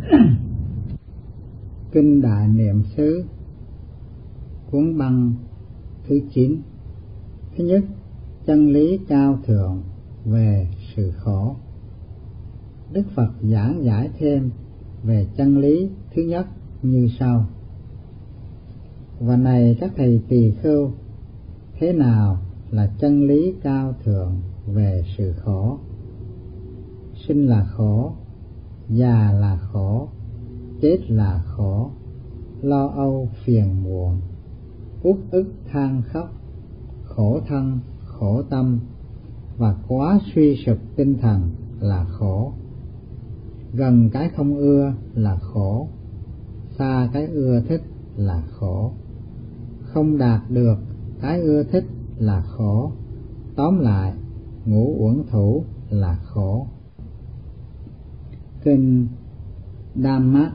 Kinh Đại Niệm xứ, cuốn băng thứ 9. Thứ nhất, chân lý cao thượng về sự khổ. Đức Phật giảng giải thêm về chân lý thứ nhất như sau: và này các thầy tỳ khưu, thế nào là chân lý cao thượng về sự khổ? Sinh là khổ, già là khổ, chết là khổ, lo âu phiền muộn, uất ức than khóc, khổ thân khổ tâm, và quá suy sụp tinh thần là khổ. Gần cái không ưa là khổ, xa cái ưa thích là khổ, không đạt được cái ưa thích là khổ. Tóm lại, ngũ uẩn thủ là khổ. Kinh Dhamma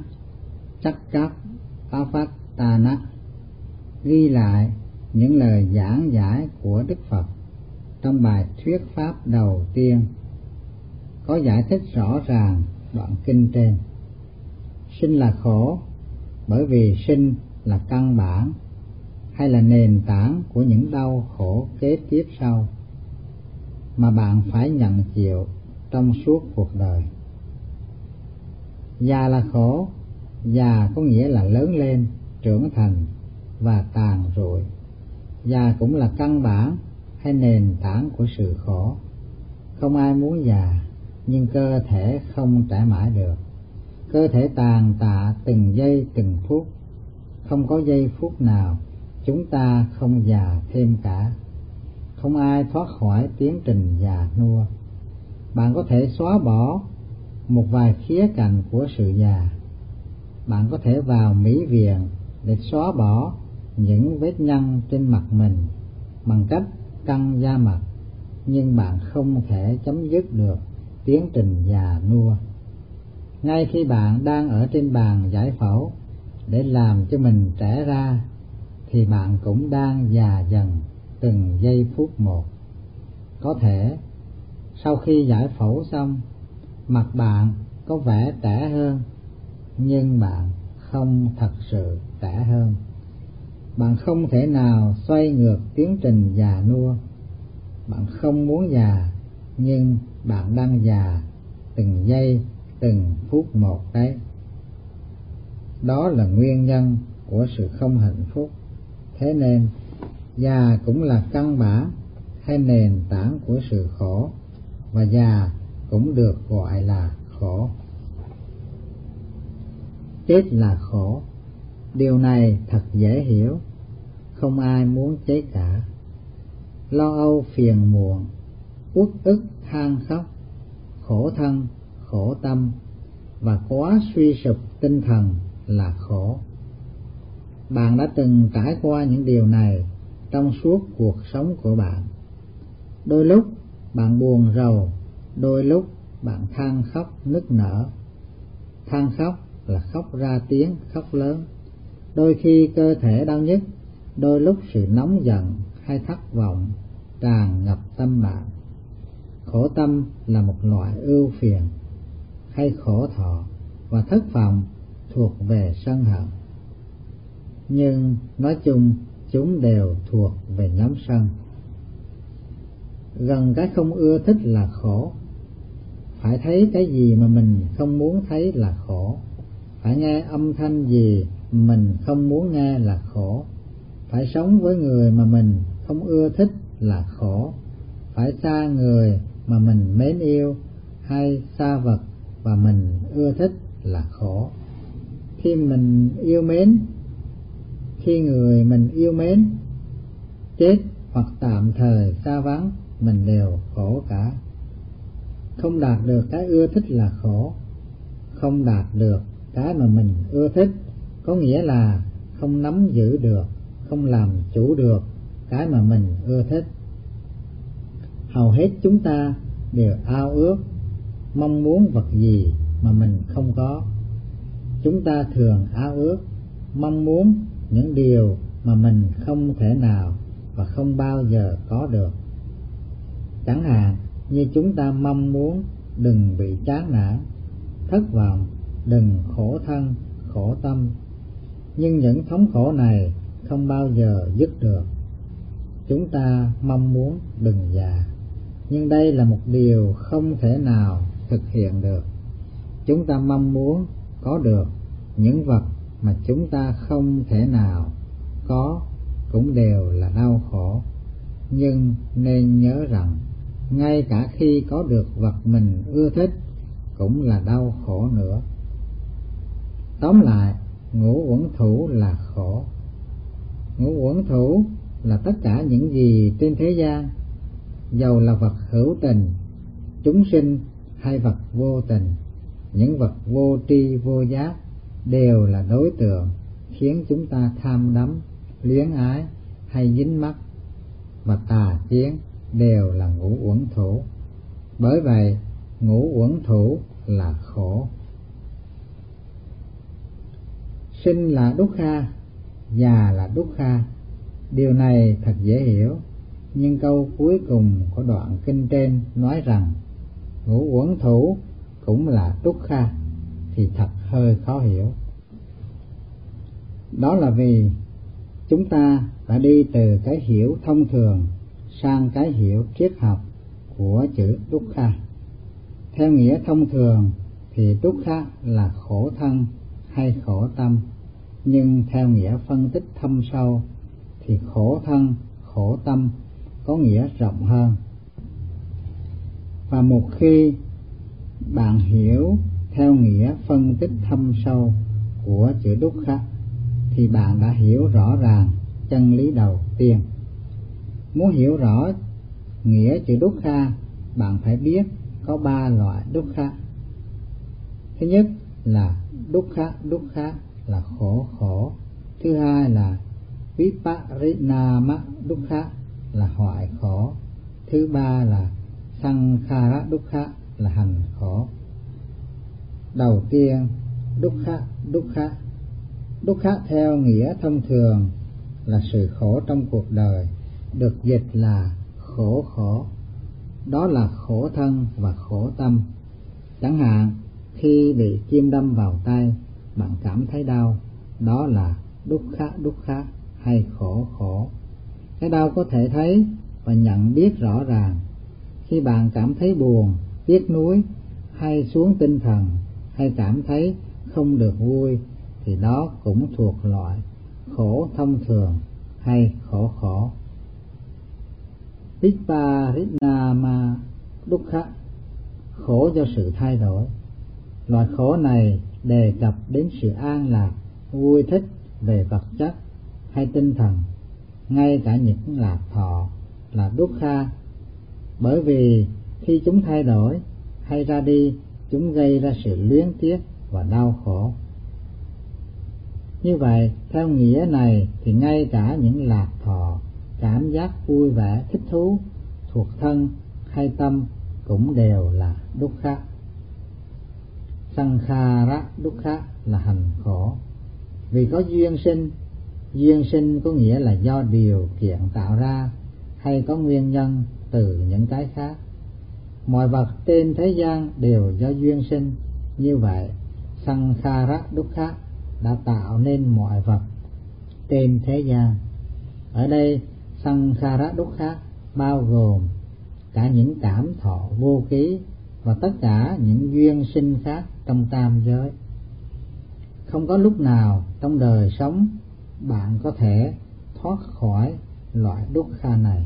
Chakkappavattana ghi lại những lời giảng giải của Đức Phật trong bài thuyết pháp đầu tiên, có giải thích rõ ràng đoạn kinh trên. Sinh là khổ bởi vì sinh là căn bản hay là nền tảng của những đau khổ kế tiếp sau mà bạn phải nhận chịu trong suốt cuộc đời. Già là khổ, già có nghĩa là lớn lên, trưởng thành và tàn rụi. Già cũng là căn bản hay nền tảng của sự khổ. Không ai muốn già, nhưng cơ thể không trải mãi được. Cơ thể tàn tạ từng giây từng phút, không có giây phút nào chúng ta không già thêm cả. Không ai thoát khỏi tiến trình già nua. Bạn có thể xóa bỏ một vài khía cạnh của sự già. Bạn có thể vào mỹ viện để xóa bỏ những vết nhăn trên mặt mình bằng cách căng da mặt, nhưng bạn không thể chấm dứt được tiến trình già nua. Ngay khi bạn đang ở trên bàn giải phẫu để làm cho mình trẻ ra, thì bạn cũng đang già dần từng giây phút một. Có thể sau khi giải phẫu xong, mặt bạn có vẻ trẻ hơn, nhưng bạn không thật sự trẻ hơn. Bạn không thể nào xoay ngược tiến trình già nua. Bạn không muốn già, nhưng bạn đang già từng giây từng phút một đấy. Đó là nguyên nhân của sự không hạnh phúc. Thế nên già cũng là căn bản hay nền tảng của sự khổ, và già cũng được gọi là khổ. Chết là khổ. Điều này thật dễ hiểu. Không ai muốn chết cả. Lo âu phiền muộn, uất ức than khóc, khổ thân khổ tâm, và quá suy sụp tinh thần là khổ. Bạn đã từng trải qua những điều này trong suốt cuộc sống của bạn. Đôi lúc bạn buồn rầu, đôi lúc bạn than khóc nức nở. Than khóc là khóc ra tiếng, khóc lớn. Đôi khi cơ thể đau nhức, đôi lúc sự nóng giận hay thất vọng tràn ngập tâm bạn. Khổ tâm là một loại ưu phiền hay khổ thọ, và thất vọng thuộc về sân hận. Nhưng nói chung chúng đều thuộc về nhóm sân. Gần cái không ưa thích là khổ. Phải thấy cái gì mà mình không muốn thấy là khổ. Phải nghe âm thanh gì mình không muốn nghe là khổ. Phải sống với người mà mình không ưa thích là khổ. Phải xa người mà mình mến yêu, hay xa vật và mình ưa thích là khổ. Khi mình yêu mến, khi người mình yêu mến chết hoặc tạm thời xa vắng, mình đều khổ cả. Không đạt được cái ưa thích là khổ. Không đạt được cái mà mình ưa thích có nghĩa là không nắm giữ được, không làm chủ được cái mà mình ưa thích. Hầu hết chúng ta đều ao ước, mong muốn vật gì mà mình không có. Chúng ta thường ao ước, mong muốn những điều mà mình không thể nào và không bao giờ có được. Chẳng hạn như chúng ta mong muốn đừng bị chán nản, thất vọng đừng khổ thân, khổ tâm. Nhưng những thống khổ này không bao giờ dứt được. Chúng ta mong muốn đừng già, nhưng đây là một điều không thể nào thực hiện được. Chúng ta mong muốn có được những vật mà chúng ta không thể nào có cũng đều là đau khổ. Nhưng nên nhớ rằng ngay cả khi có được vật mình ưa thích cũng là đau khổ nữa. Tóm lại, ngũ uẩn thủ là khổ. Ngũ uẩn thủ là tất cả những gì trên thế gian, dầu là vật hữu tình, chúng sinh hay vật vô tình, những vật vô tri vô giác đều là đối tượng khiến chúng ta tham đắm, luyến ái hay dính mắc, và tà kiến đều là ngũ uẩn thủ. Bởi vậy, ngũ uẩn thủ là khổ. Sinh là dukkha, già là dukkha. Điều này thật dễ hiểu, nhưng câu cuối cùng của đoạn kinh trên nói rằng ngũ uẩn thủ cũng là dukkha thì thật hơi khó hiểu. Đó là vì chúng ta đã đi từ cái hiểu thông thường sang cái hiểu triết học của chữ dukkha. Theo nghĩa thông thường thì dukkha là khổ thân hay khổ tâm, nhưng theo nghĩa phân tích thâm sâu thì khổ thân, khổ tâm có nghĩa rộng hơn. Và một khi bạn hiểu theo nghĩa phân tích thâm sâu của chữ dukkha thì bạn đã hiểu rõ ràng chân lý đầu tiên. Muốn hiểu rõ nghĩa chữ dukkha, bạn phải biết có 3 loại dukkha. Thứ nhất là dukkha là khổ khổ. Thứ hai là viparinama dukkha là hoại khổ. Thứ ba là sankhara dukkha là hành khổ. Đầu tiên, dukkha theo nghĩa thông thường là sự khổ trong cuộc đời, được dịch là khổ khổ. Đó là khổ thân và khổ tâm. Chẳng hạn khi bị kim đâm vào tay, bạn cảm thấy đau, đó là dukkha hay khổ khổ. Cái đau có thể thấy và nhận biết rõ ràng. Khi bạn cảm thấy buồn, tiếc nuối hay xuống tinh thần hay cảm thấy không được vui thì đó cũng thuộc loại khổ thông thường hay khổ khổ. Viparinama dukkha, khổ do sự thay đổi. Loại khổ này đề cập đến sự an lạc, vui thích về vật chất hay tinh thần, ngay cả những lạc thọ là dukkha, bởi vì khi chúng thay đổi hay ra đi, chúng gây ra sự luyến tiếc và đau khổ. Như vậy, theo nghĩa này thì ngay cả những lạc thọ, cảm giác vui vẻ, thích thú thuộc thân hay tâm cũng đều là dukkha. Sankhara dukkha là hành khổ. Vì có duyên sinh có nghĩa là do điều kiện tạo ra hay có nguyên nhân từ những cái khác. Mọi vật trên thế gian đều do duyên sinh. Như vậy, sankhara dukkha đã tạo nên mọi vật trên thế gian. Ở đây, sankhara dukkha bao gồm cả những cảm thọ vô ký và tất cả những duyên sinh khác trong tam giới. Không có lúc nào trong đời sống bạn có thể thoát khỏi loại dukkha này.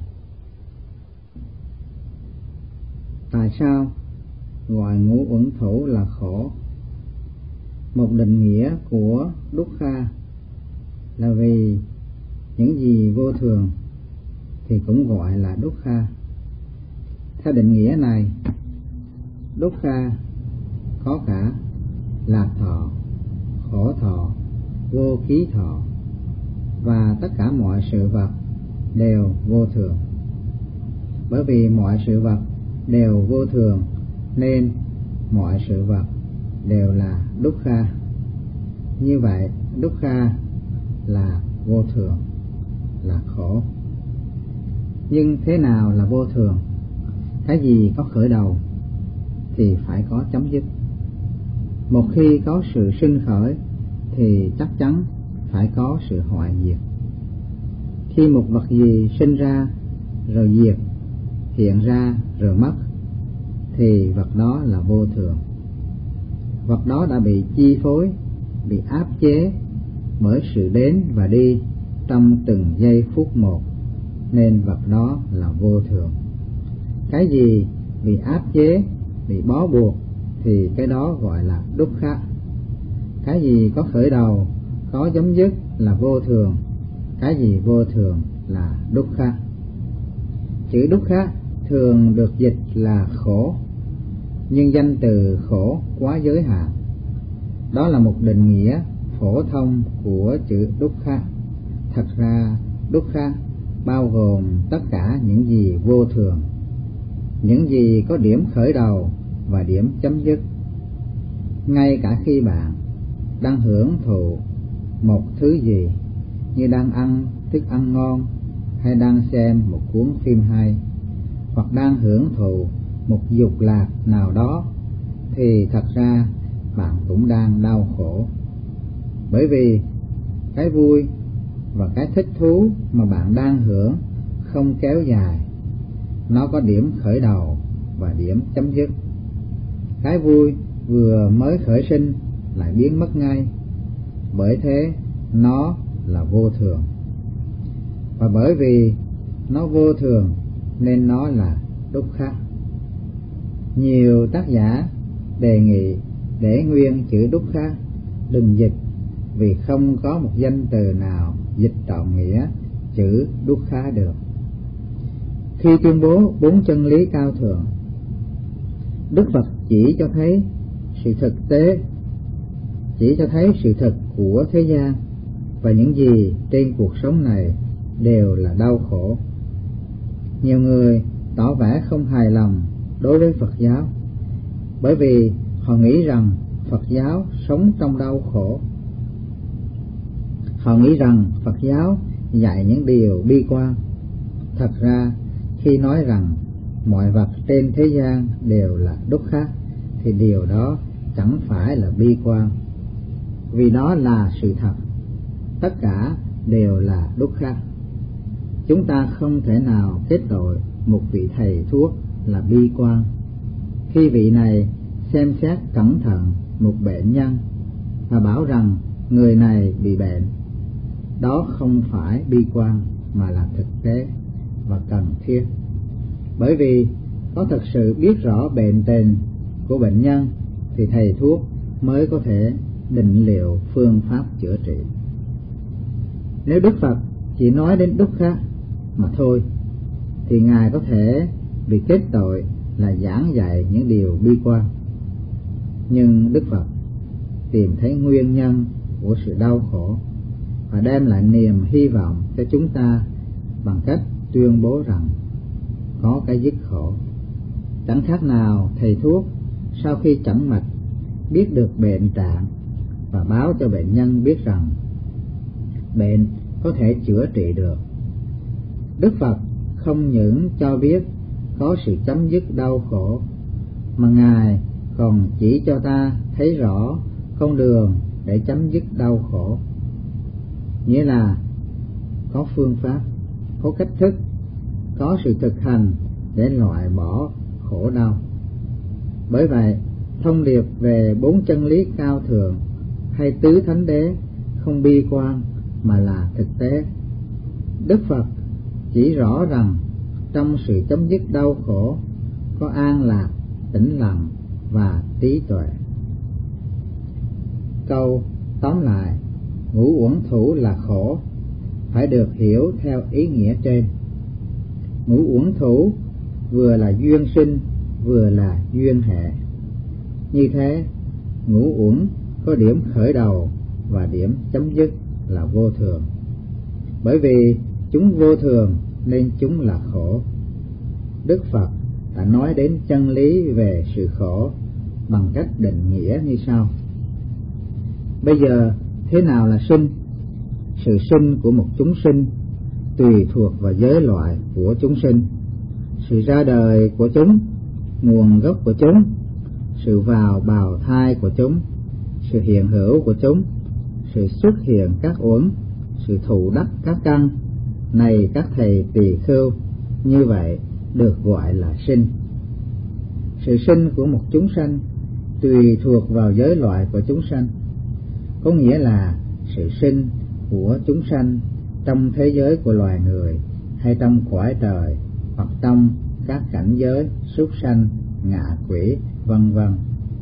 Tại sao gọi ngũ uẩn thủ là khổ? Một định nghĩa của dukkha là vì những gì vô thường thì cũng gọi là dukkha. Theo định nghĩa này, dukkha có cả lạc thọ, khổ thọ, vô ký thọ và tất cả mọi sự vật đều vô thường. Bởi vì mọi sự vật đều vô thường nên mọi sự vật đều là dukkha. Như vậy, dukkha là vô thường, là khổ. Nhưng thế nào là vô thường? Cái gì có khởi đầu thì phải có chấm dứt. Một khi có sự sinh khởi thì chắc chắn phải có sự hoại diệt. Khi một vật gì sinh ra rồi diệt, hiện ra rồi mất, thì vật đó là vô thường. Vật đó đã bị chi phối, bị áp chế bởi sự đến và đi trong từng giây phút một, nên vật đó là vô thường. Cái gì bị áp chế, bị bó buộc thì cái đó gọi là dukkha. Cái gì có khởi đầu, có chấm dứt là vô thường. Cái gì vô thường là dukkha. Chữ dukkha thường được dịch là khổ, nhưng danh từ khổ quá giới hạn. Đó là một định nghĩa phổ thông của chữ dukkha. Thật ra dukkha bao gồm tất cả những gì vô thường, những gì có điểm khởi đầu và điểm chấm dứt. Ngay cả khi bạn đang hưởng thụ một thứ gì, như đang ăn thức ăn ngon, hay đang xem một cuốn phim hay, hoặc đang hưởng thụ một dục lạc nào đó, thì thật ra bạn cũng đang đau khổ. Bởi vì cái vui và cái thích thú mà bạn đang hưởng không kéo dài, nó có điểm khởi đầu và điểm chấm dứt. Cái vui vừa mới khởi sinh lại biến mất ngay, bởi thế nó là vô thường. Và bởi vì nó vô thường nên nó là dukkha. Nhiều tác giả đề nghị để nguyên chữ dukkha đừng dịch, vì không có một danh từ nào dịch trọn nghĩa chữ dukkha được. Khi tuyên bố 4 chân lý cao thượng, Đức Phật chỉ cho thấy sự thực tế, chỉ cho thấy sự thật của thế gian, và những gì trên cuộc sống này đều là đau khổ. Nhiều người tỏ vẻ không hài lòng đối với Phật giáo, bởi vì họ nghĩ rằng Phật giáo sống trong đau khổ. Họ nghĩ rằng Phật giáo dạy những điều bi quan. Thật ra, khi nói rằng mọi vật trên thế gian đều là dukkha, thì điều đó chẳng phải là bi quan, vì đó là sự thật. Tất cả đều là dukkha. Chúng ta không thể nào kết tội một vị thầy thuốc là bi quan. Khi vị này xem xét cẩn thận một bệnh nhân và bảo rằng người này bị bệnh, đó không phải bi quan mà là thực tế và cần thiết. Bởi vì có thực sự biết rõ bệnh tình của bệnh nhân thì thầy thuốc mới có thể định liệu phương pháp chữa trị. Nếu Đức Phật chỉ nói đến dukkha mà thôi, thì Ngài có thể bị kết tội là giảng dạy những điều bi quan. Nhưng Đức Phật tìm thấy nguyên nhân của sự đau khổ và đem lại niềm hy vọng cho chúng ta bằng cách tuyên bố rằng có cái dứt khổ. Chẳng khác nào thầy thuốc sau khi chẩn mạch biết được bệnh trạng và báo cho bệnh nhân biết rằng bệnh có thể chữa trị được. Đức Phật không những cho biết có sự chấm dứt đau khổ, mà Ngài còn chỉ cho ta thấy rõ con đường để chấm dứt đau khổ. Nghĩa là có phương pháp, có cách thức, có sự thực hành để loại bỏ khổ đau. Bởi vậy, thông điệp về 4 chân lý cao thượng hay tứ thánh đế không bi quan mà là thực tế. Đức Phật chỉ rõ rằng trong sự chấm dứt đau khổ có an lạc, tĩnh lặng và trí tuệ. Câu tóm lại, ngũ uẩn thủ là khổ phải được hiểu theo ý nghĩa trên. Ngũ uẩn thủ vừa là duyên sinh vừa là duyên hệ. Như thế, ngũ uẩn có điểm khởi đầu và điểm chấm dứt là vô thường. Bởi vì chúng vô thường nên chúng là khổ. Đức Phật đã nói đến chân lý về sự khổ bằng cách định nghĩa như sau. Bây giờ, thế nào là sinh? Sự sinh của một chúng sinh tùy thuộc vào giới loại của chúng sinh, sự ra đời của chúng, nguồn gốc của chúng, sự vào bào thai của chúng, sự hiện hữu của chúng, sự xuất hiện các uẩn, sự thụ đắc các căn, này các thầy tỳ khưu, như vậy được gọi là sinh. Sự sinh của một chúng sanh tùy thuộc vào giới loại của chúng sanh, có nghĩa là sự sinh của chúng sanh trong thế giới của loài người, hay trong cõi trời, hoặc trong các cảnh giới súc sanh, ngạ quỷ, vân vân.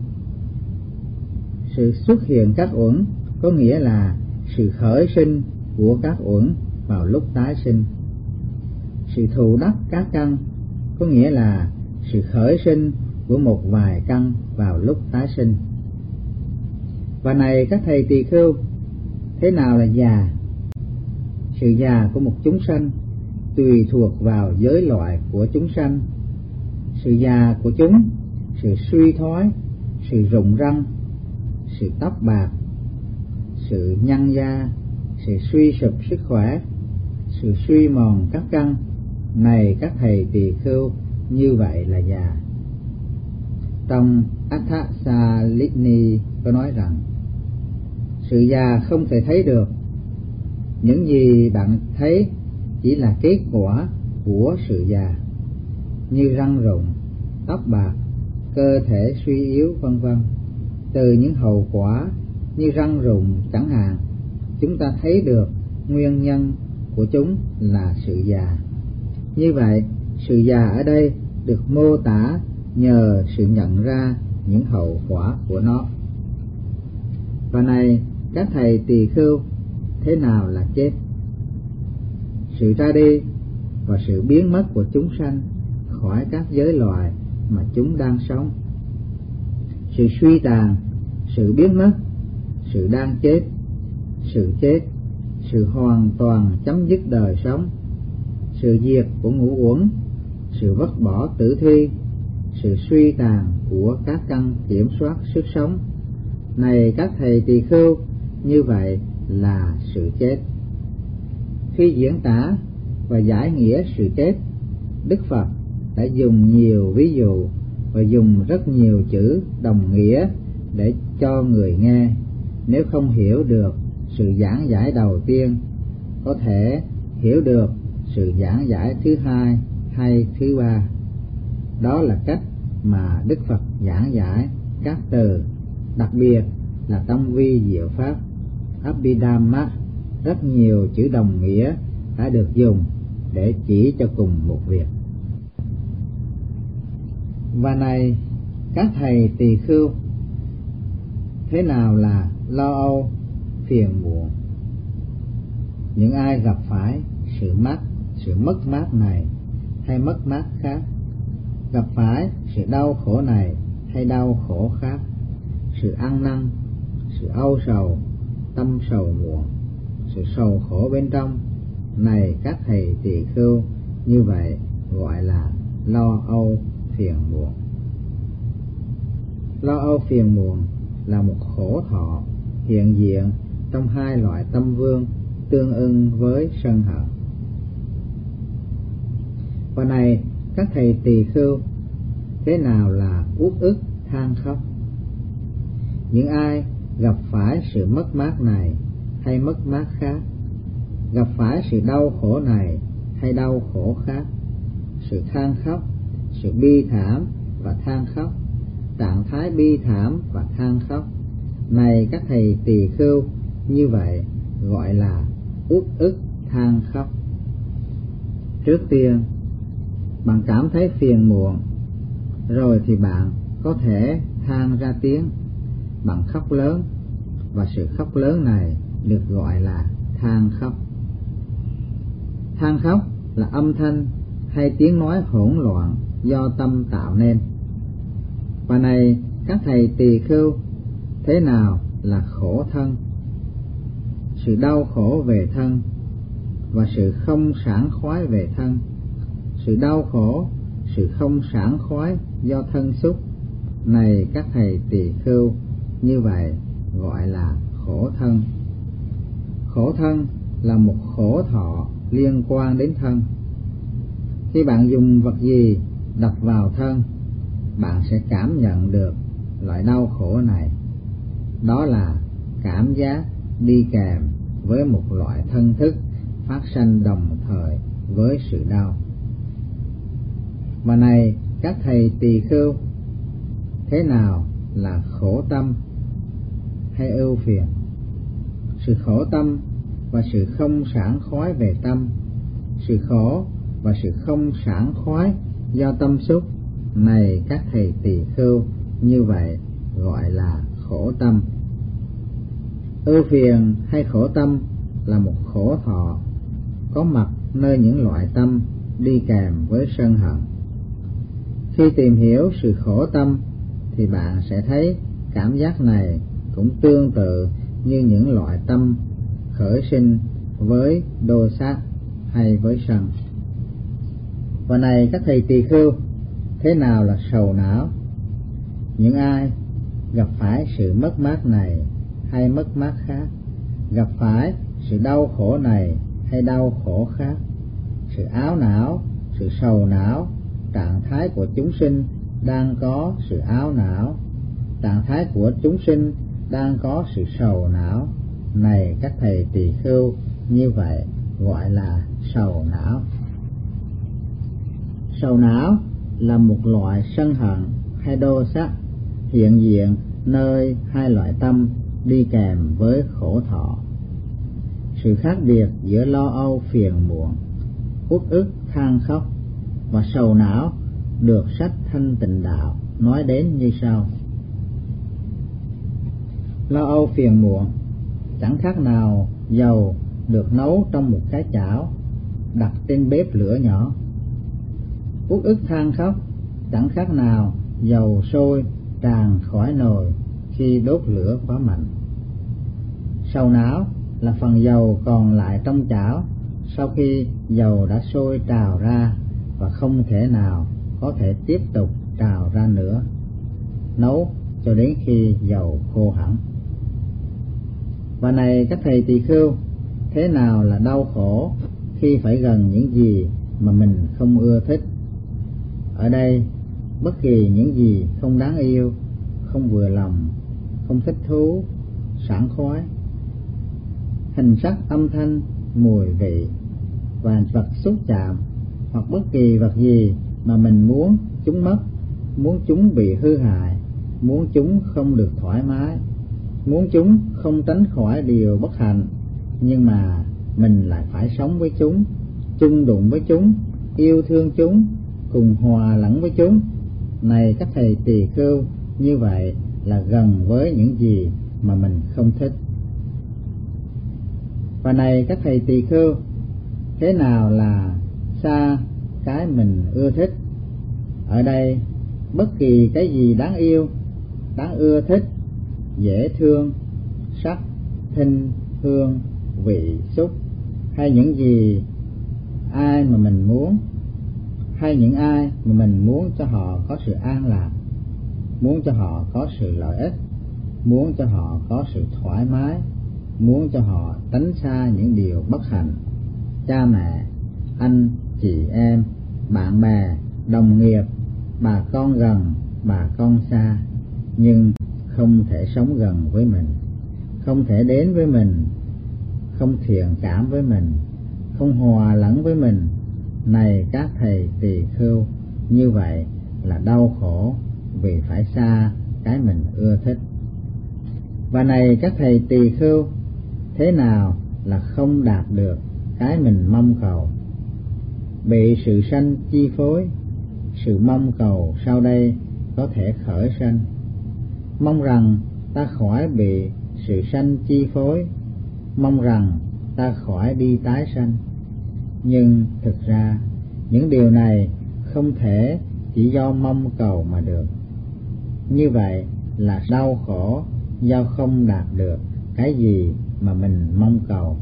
Sự xuất hiện các uẩn có nghĩa là sự khởi sinh của các uẩn vào lúc tái sinh. Sự thụ đắc các căn có nghĩa là sự khởi sinh của một vài căn vào lúc tái sinh. Và này các thầy tỳ khưu, thế nào là già? Sự già của một chúng sanh tùy thuộc vào giới loại của chúng sanh. Sự già của chúng, sự suy thoái, sự rụng răng, sự tóc bạc, sự nhăn da, sự suy sụp sức khỏe, sự suy mòn các căn, này các thầy tỳ khưu, như vậy là già. Trong Athasalini có nói rằng sự già không thể thấy được. Những gì bạn thấy chỉ là kết quả của sự già, như răng rụng, tóc bạc, cơ thể suy yếu, vân vân. Từ những hậu quả như răng rụng chẳng hạn, chúng ta thấy được nguyên nhân của chúng là sự già. Như vậy, sự già ở đây được mô tả nhờ sự nhận ra những hậu quả của nó. Và này các thầy tỳ khưu, thế nào là chết? Sự ra đi và sự biến mất của chúng sanh khỏi các giới loài mà chúng đang sống. Sự suy tàn, sự biến mất, sự đang chết, sự hoàn toàn chấm dứt đời sống, sự diệt của ngũ uẩn, sự vứt bỏ tử thi, sự suy tàn của các căn kiểm soát sức sống, này các thầy tỳ khưu, như vậy là sự chết. Khi diễn tả và giải nghĩa sự chết, Đức Phật đã dùng nhiều ví dụ và dùng rất nhiều chữ đồng nghĩa để cho người nghe, nếu không hiểu được sự giảng giải đầu tiên, có thể hiểu được sự giảng giải thứ hai hay thứ ba. Đó là cách mà Đức Phật giảng giải các từ, đặc biệt là trong vi diệu pháp Abhidhamma, rất nhiều chữ đồng nghĩa đã được dùng để chỉ cho cùng một việc. Và này các thầy tỳ khưu, thế nào là lo âu, phiền muộn? Những ai gặp phải sự mất mát này hay mất mát khác, gặp phải sự đau khổ này hay đau khổ khác, sự ăn năn, sự âu sầu, tâm sầu muộn, sự sầu khổ bên trong, này các thầy tỳ khưu, như vậy gọi là lo âu phiền muộn. Lo âu phiền muộn là một khổ thọ hiện diện trong hai loại tâm vương tương ưng với sân hận. Và này các thầy tỳ khưu, thế nào là uất ức than khóc? Những ai gặp phải sự mất mát này hay mất mát khác, gặp phải sự đau khổ này hay đau khổ khác, sự than khóc, sự bi thảm và than khóc, trạng thái bi thảm và than khóc, này các thầy tỳ khưu, như vậy gọi là uất ức than khóc. Trước tiên, bạn cảm thấy phiền muộn, rồi thì bạn có thể than ra tiếng, bạn khóc lớn, và sự khóc lớn này được gọi là than khóc. Than khóc là âm thanh hay tiếng nói hỗn loạn do tâm tạo nên. Và này các thầy tỳ khưu, thế nào là khổ thân? Sự đau khổ về thân và sự không sảng khoái về thân, sự đau khổ, sự không sảng khoái do thân xúc, này các thầy tỳ khưu, như vậy gọi là khổ thân. Khổ thân là một khổ thọ liên quan đến thân. Khi bạn dùng vật gì đập vào thân, bạn sẽ cảm nhận được loại đau khổ này. đó là cảm giác đi kèm với một loại thân thức phát sanh đồng thời với sự đau. Và này các thầy tỳ khưu, thế nào là khổ tâm hay ưu phiền? Sự khổ tâm và sự không sảng khoái về tâm, sự khổ và sự không sảng khoái do tâm xúc, này các thầy tỳ khưu, như vậy gọi là khổ tâm. Ưu phiền hay khổ tâm là một khổ thọ có mặt nơi những loại tâm đi kèm với sân hận. Khi tìm hiểu sự khổ tâm thì bạn sẽ thấy cảm giác này cũng tương tự như những loại tâm khởi sinh với đô sát hay với sân. Và này các thầy tỳ khưu, thế nào là sầu não? Những ai gặp phải sự mất mát này hay mất mát khác, gặp phải sự đau khổ này hay đau khổ khác, sự áo não, sự sầu não, trạng thái của chúng sinh đang có sự áo não, trạng thái của chúng sinh đang có sự sầu não, này các thầy tỳ khưu, như vậy gọi là sầu não. Sầu não là một loại sân hận hay đô sắc hiện diện nơi hai loại tâm đi kèm với khổ thọ. Sự khác biệt giữa lo âu phiền muộn, uất ức than khóc và sầu não được sách Thanh Tịnh Đạo nói đến như sau. Lo âu phiền muộn chẳng khác nào dầu được nấu trong một cái chảo đặt trên bếp lửa nhỏ. Uất ức than khóc chẳng khác nào dầu sôi tràn khỏi nồi khi đốt lửa quá mạnh. Sầu não là phần dầu còn lại trong chảo sau khi dầu đã sôi trào ra và không thể nào có thể tiếp tục trào ra nữa, nấu cho đến khi dầu khô hẳn. Và này các thầy tỳ khưu, thế nào là đau khổ khi phải gần những gì mà mình không ưa thích? Ở đây, bất kỳ những gì không đáng yêu, không vừa lòng, không thích thú, sảng khoái, hình sắc, âm thanh, mùi vị và vật xúc chạm, hoặc bất kỳ vật gì mà mình muốn chúng mất, muốn chúng bị hư hại, muốn chúng không được thoải mái, muốn chúng không tránh khỏi điều bất hạnh, nhưng mà mình lại phải sống với chúng, chung đụng với chúng, yêu thương chúng, cùng hòa lẫn với chúng. Này các thầy tỳ khưu, như vậy là gần với những gì mà mình không thích. Và này các thầy tỳ khưu, thế nào là xa cái mình ưa thích? Ở đây, bất kỳ cái gì đáng yêu, đáng ưa thích, dễ thương, sắc, thinh, hương, vị, xúc, hay những gì ai mà mình muốn, hay những ai mà mình muốn cho họ có sự an lạc, muốn cho họ có sự lợi ích, muốn cho họ có sự thoải mái, muốn cho họ tránh xa những điều bất hạnh, cha mẹ, anh, chị em, bạn bè, đồng nghiệp, bà con gần, bà con xa, nhưng không thể sống gần với mình, không thể đến với mình, không thiện cảm với mình, không hòa lẫn với mình. Này các thầy tỳ khưu, như vậy là đau khổ vì phải xa cái mình ưa thích. Và này các thầy tỳ khưu, thế nào là không đạt được cái mình mong cầu? Bị sự sanh chi phối, sự mong cầu sau đây có thể khởi sanh. Mong rằng ta khỏi bị sự sanh chi phối, mong rằng ta khỏi đi tái sanh. Nhưng thực ra những điều này không thể chỉ do mong cầu mà được. Như vậy là đau khổ do không đạt được cái gì mà mình mong cầu.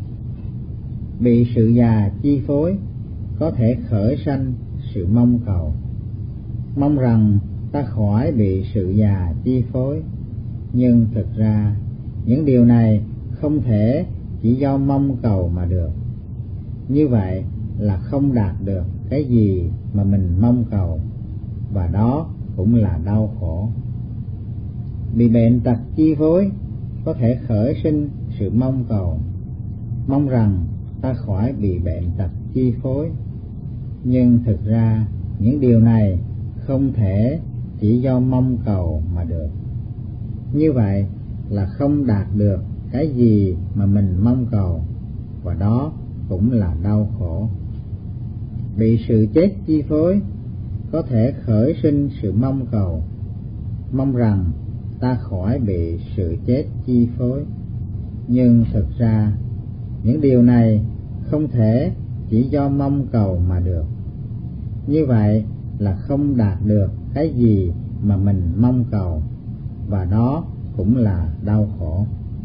Bị sự già chi phối có thể khởi sanh sự mong cầu. Mong rằng ta khỏi bị sự già chi phối, nhưng thực ra những điều này không thể chỉ do mong cầu mà được. Như vậy là không đạt được cái gì mà mình mong cầu, và đó cũng là đau khổ. bị bệnh tật chi phối có thể khởi sinh sự mong cầu, mong rằng ta khỏi bị bệnh tật chi phối. Nhưng thực ra những điều này không thể chỉ do mong cầu mà được. Như vậy là không đạt được cái gì mà mình mong cầu, và đó cũng là đau khổ. Bị sự chết chi phối có thể khởi sinh sự mong cầu, mong rằng ta khỏi bị sự chết chi phối. Nhưng thực ra những điều này không thể chỉ do mong cầu mà được. Như vậy là không đạt được cái gì mà mình mong cầu, và đó cũng là đau khổ.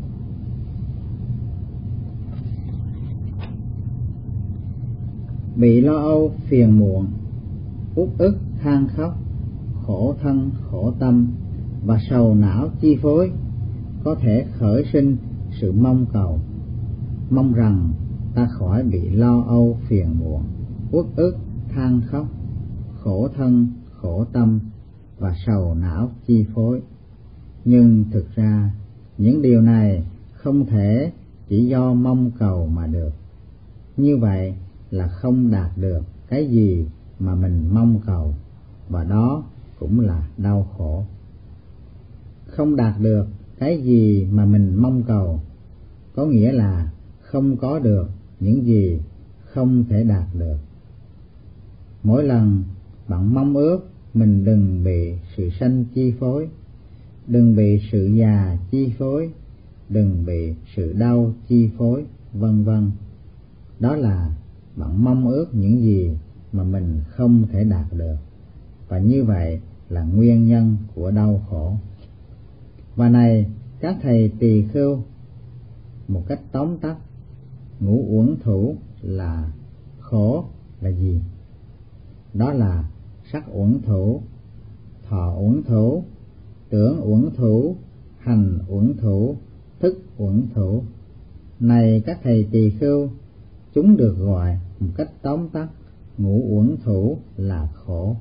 Bị lo âu phiền muộn, uất ức than khóc, khổ thân khổ tâm và sầu não chi phối có thể khởi sinh sự mong cầu, mong rằng ta khỏi bị lo âu phiền muộn, uất ức than khóc, khổ thân khổ tâm và sầu não chi phối. Nhưng thực ra những điều này không thể chỉ do mong cầu mà được. Như vậy là không đạt được cái gì mà mình mong cầu, và đó cũng là đau khổ. Không đạt được cái gì mà mình mong cầu có nghĩa là không có được những gì không thể đạt được. Mỗi lần bạn mong ước mình đừng bị sự sanh chi phối, đừng bị sự già chi phối, đừng bị sự đau chi phối, vân vân, đó là bạn mong ước những gì mà mình không thể đạt được, và như vậy là nguyên nhân của đau khổ. Và này các thầy tỳ khưu, một cách tóm tắt, ngũ uẩn thủ là khổ là gì? Đó là sắc uẩn thủ, thọ uẩn thủ, tưởng uẩn thủ, hành uẩn thủ, thức uẩn thủ. Này các thầy tỳ khưu, chúng được gọi một cách tóm tắt, ngũ uẩn thủ là khổ.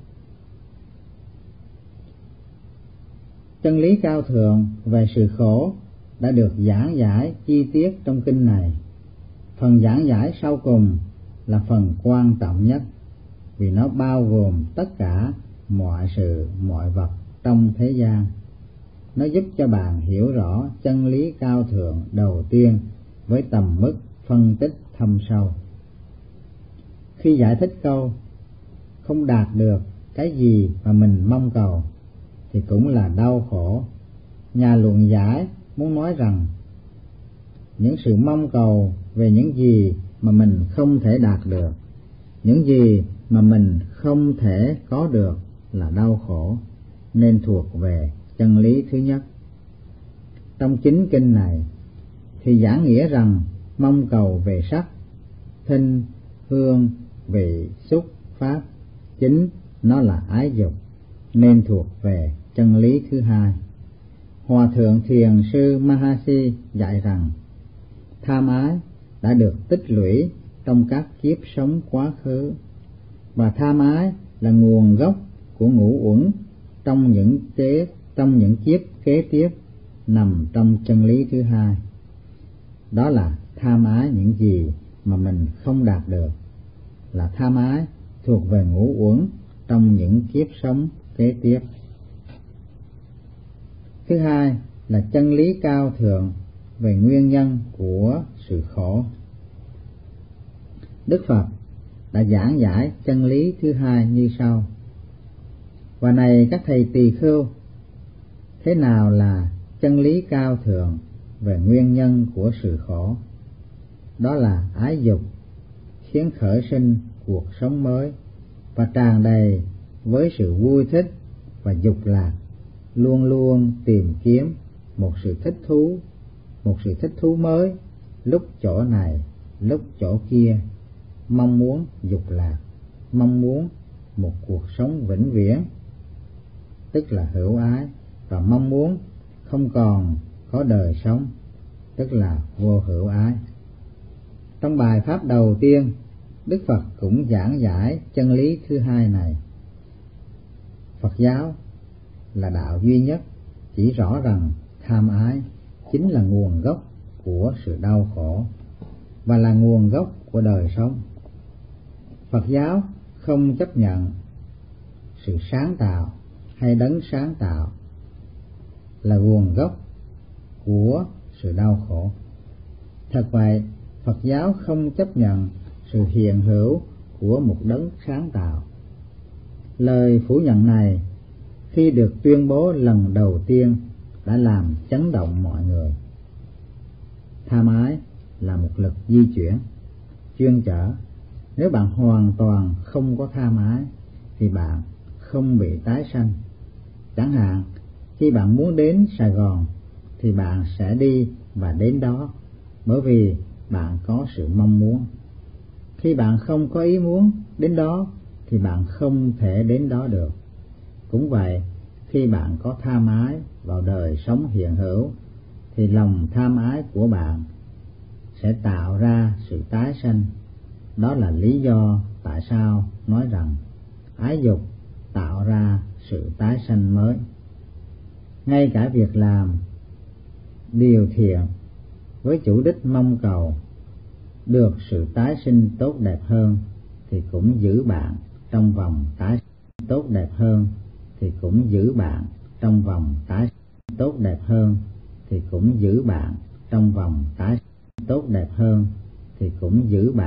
Chân lý cao thượng về sự khổ đã được giảng giải chi tiết trong kinh này. Phần giảng giải sau cùng là phần quan trọng nhất, vì nó bao gồm tất cả mọi sự mọi vật trong thế gian. Nó giúp cho bạn hiểu rõ chân lý cao thượng đầu tiên với tầm mức phân tích thâm sâu. Khi giải thích câu không đạt được cái gì mà mình mong cầu thì cũng là đau khổ, nhà luận giải muốn nói rằng những sự mong cầu về những gì mà mình không thể đạt được, những gì mà mình không thể có được là đau khổ, nên thuộc về chân lý thứ nhất. Trong chính kinh này thì giảng nghĩa rằng mong cầu về sắc, thinh, hương, vị, xúc, pháp, chính nó là ái dục, nên thuộc về chân lý thứ hai. Hòa thượng Thiền sư Mahasi dạy rằng tham ái đã được tích lũy trong các kiếp sống quá khứ, và tham ái là nguồn gốc của ngũ uẩn trong những kiếp kế tiếp, nằm trong chân lý thứ hai. Đó là tham ái những gì mà mình không đạt được, là tham ái thuộc về ngũ uẩn trong những kiếp sống kế tiếp. Thứ hai là chân lý cao thượng về nguyên nhân của sự khổ. Đức Phật đã giảng giải chân lý thứ hai như sau. Và này các thầy tỳ khưu, thế nào là chân lý cao thượng về nguyên nhân của sự khổ? Đó là ái dục khiến khởi sinh cuộc sống mới và tràn đầy với sự vui thích và dục lạc, luôn luôn tìm kiếm một sự thích thú mới, lúc chỗ này, lúc chỗ kia, mong muốn dục lạc, mong muốn một cuộc sống vĩnh viễn, tức là hữu ái, và mong muốn không còn có đời sống, tức là vô hữu ái. Trong bài pháp đầu tiên, Đức Phật cũng giảng giải chân lý thứ hai này. Phật giáo là đạo duy nhất chỉ rõ rằng tham ái chính là nguồn gốc của sự đau khổ và là nguồn gốc của đời sống. Phật giáo không chấp nhận sự sáng tạo hay đấng sáng tạo là nguồn gốc của sự đau khổ. Thật vậy, Phật giáo không chấp nhận sự hiện hữu của một đấng sáng tạo. Lời phủ nhận này khi được tuyên bố lần đầu tiên đã làm chấn động mọi người. Tham ái là một lực di chuyển, chuyên chở. Nếu bạn hoàn toàn không có tham ái thì bạn không bị tái sanh. Chẳng hạn, khi bạn muốn đến Sài Gòn thì bạn sẽ đi và đến đó bởi vì bạn có sự mong muốn. Khi bạn không có ý muốn đến đó thì bạn không thể đến đó được. Cũng vậy, khi bạn có tham ái vào đời sống hiện hữu thì lòng tham ái của bạn sẽ tạo ra sự tái sanh. Đó là lý do tại sao nói rằng ái dục tạo ra sự tái sanh mới. Ngay cả việc làm điều thiện với chủ đích mong cầu được sự tái sinh tốt đẹp hơn thì cũng giữ bạn trong vòng tái sinh tốt đẹp hơn thì cũng giữ bạn trong vòng tái sinh tốt đẹp hơn thì cũng giữ bạn trong vòng tái sinh tốt đẹp hơn thì cũng giữ bạn